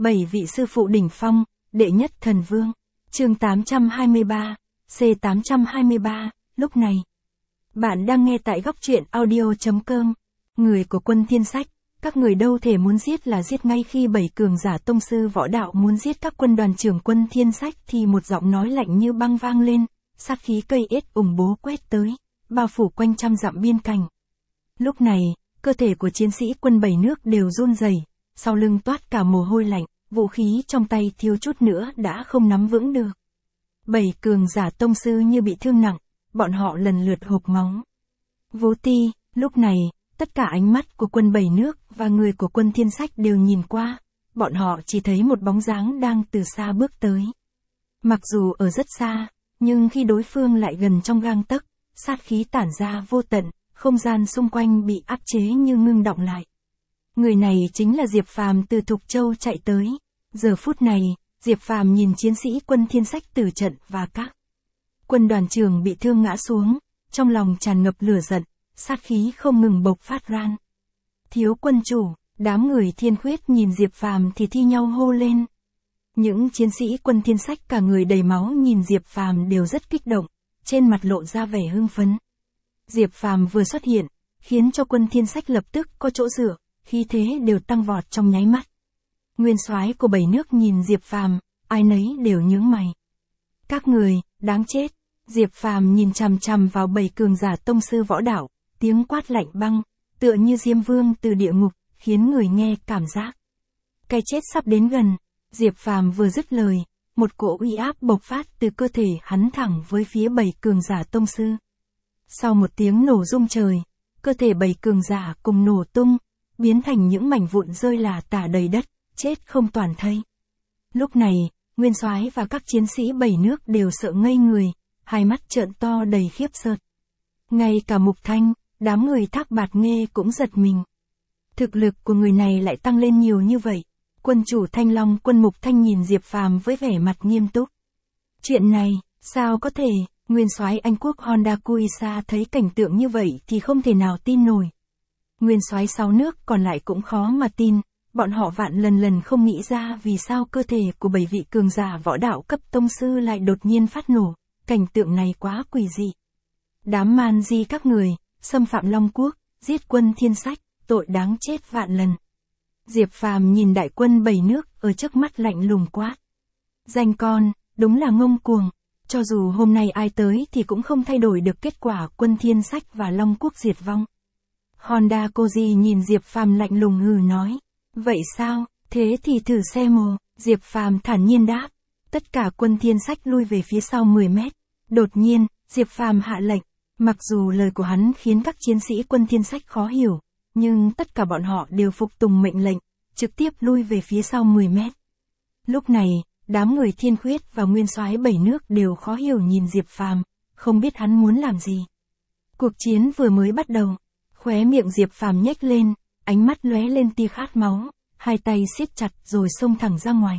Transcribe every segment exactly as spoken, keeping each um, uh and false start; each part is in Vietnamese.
Bảy vị sư phụ đỉnh phong, đệ nhất thần vương. Chương tám trăm hai mươi ba, C tám trăm hai mươi ba, lúc này. Bạn đang nghe tại góc truyện audio.com. Người của quân Thiên Sách, các người đâu thể muốn giết là giết ngay khi bảy cường giả tông sư võ đạo muốn giết các quân đoàn trưởng quân Thiên Sách thì một giọng nói lạnh như băng vang lên, sát khí cây ết ủng bố quét tới, bao phủ quanh trăm dặm biên cảnh. Lúc này, cơ thể của chiến sĩ quân bảy nước đều run rẩy, sau lưng toát cả mồ hôi lạnh, vũ khí trong tay thiếu chút nữa đã không nắm vững được. Bảy cường giả tông sư như bị thương nặng, bọn họ lần lượt hộc máu. Vô ti, lúc này, tất cả ánh mắt của quân bảy nước và người của quân Thiên Sách đều nhìn qua, bọn họ chỉ thấy một bóng dáng đang từ xa bước tới. Mặc dù ở rất xa, nhưng khi đối phương lại gần trong gang tấc, sát khí tản ra vô tận, không gian xung quanh bị áp chế như ngưng đọng lại. Người này chính là Diệp Phàm từ Thục Châu chạy tới. Giờ phút này, Diệp Phàm nhìn chiến sĩ quân Thiên Sách tử trận và các quân đoàn trưởng bị thương ngã xuống, trong lòng tràn ngập lửa giận, sát khí không ngừng bộc phát ran. Thiếu quân chủ, đám người Thiên Khuyết nhìn Diệp Phàm thì thi nhau hô lên. Những chiến sĩ quân Thiên Sách cả người đầy máu nhìn Diệp Phàm đều rất kích động, trên mặt lộ ra vẻ hưng phấn. Diệp Phàm vừa xuất hiện, khiến cho quân Thiên Sách lập tức có chỗ dựa, khí thế đều tăng vọt trong nháy mắt. Nguyên soái của bảy nước nhìn Diệp Phàm, ai nấy đều nhướng mày. Các người, đáng chết. Diệp Phàm nhìn chằm chằm vào bảy cường giả tông sư võ đạo, tiếng quát lạnh băng, tựa như Diêm Vương từ địa ngục, khiến người nghe cảm giác cái chết sắp đến gần. Diệp Phàm vừa dứt lời, một cỗ uy áp bộc phát từ cơ thể hắn thẳng với phía bảy cường giả tông sư. Sau một tiếng nổ rung trời, cơ thể bảy cường giả cùng nổ tung, biến thành những mảnh vụn rơi lả tả đầy đất, chết không toàn thây. Lúc này, Nguyên soái và các chiến sĩ bảy nước đều sợ ngây người, hai mắt trợn to đầy khiếp sợ. Ngay cả Mục Thanh, đám người Thác Bạt Nghê cũng giật mình. Thực lực của người này lại tăng lên nhiều như vậy. Quân chủ Thanh Long quân Mục Thanh nhìn Diệp Phàm với vẻ mặt nghiêm túc. Chuyện này, sao có thể? Nguyên soái Anh quốc Honda Kuisa thấy cảnh tượng như vậy thì không thể nào tin nổi. Nguyên soái sáu nước còn lại cũng khó mà tin, bọn họ vạn lần lần không nghĩ ra vì sao cơ thể của bảy vị cường giả võ đạo cấp tông sư lại đột nhiên phát nổ, cảnh tượng này quá quỷ dị. Đám man di các người, xâm phạm Long Quốc, giết quân Thiên Sách, tội đáng chết vạn lần. Diệp Phàm nhìn đại quân bảy nước ở trước mắt lạnh lùng quát. Danh con, đúng là ngông cuồng. Cho dù hôm nay ai tới thì cũng không thay đổi được kết quả quân Thiên Sách và Long Quốc diệt vong. Honda Koji nhìn Diệp Phàm lạnh lùng hừ nói. Vậy sao, thế thì thử xem mồ. Diệp Phàm thản nhiên đáp. Tất cả quân Thiên Sách lui về phía sau mười mét. Đột nhiên, Diệp Phàm hạ lệnh. Mặc dù lời của hắn khiến các chiến sĩ quân Thiên Sách khó hiểu, nhưng tất cả bọn họ đều phục tùng mệnh lệnh, trực tiếp lui về phía sau mười mét. Lúc này, đám người Thiên Khuyết và Nguyên soái bảy nước đều khó hiểu nhìn Diệp Phàm, không biết hắn muốn làm gì. Cuộc chiến vừa mới bắt đầu, khóe miệng Diệp Phàm nhếch lên, ánh mắt lóe lên tia khát máu, hai tay siết chặt rồi xông thẳng ra ngoài.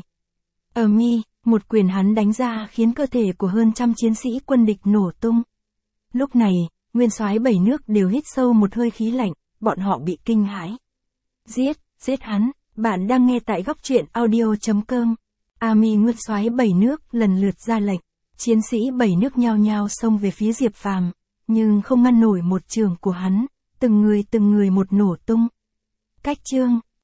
Ở mi, một quyền hắn đánh ra khiến cơ thể của hơn trăm chiến sĩ quân địch nổ tung. Lúc này, Nguyên soái bảy nước đều hít sâu một hơi khí lạnh, bọn họ bị kinh hãi. Giết, giết hắn, bạn đang nghe tại góc truyện audio.com. Ami Nguyên soái bảy nước lần lượt ra lệnh, chiến sĩ bảy nước nhao nhao xông về phía Diệp Phàm, nhưng không ngăn nổi một trường của hắn, từng người từng người một nổ tung. Cách chương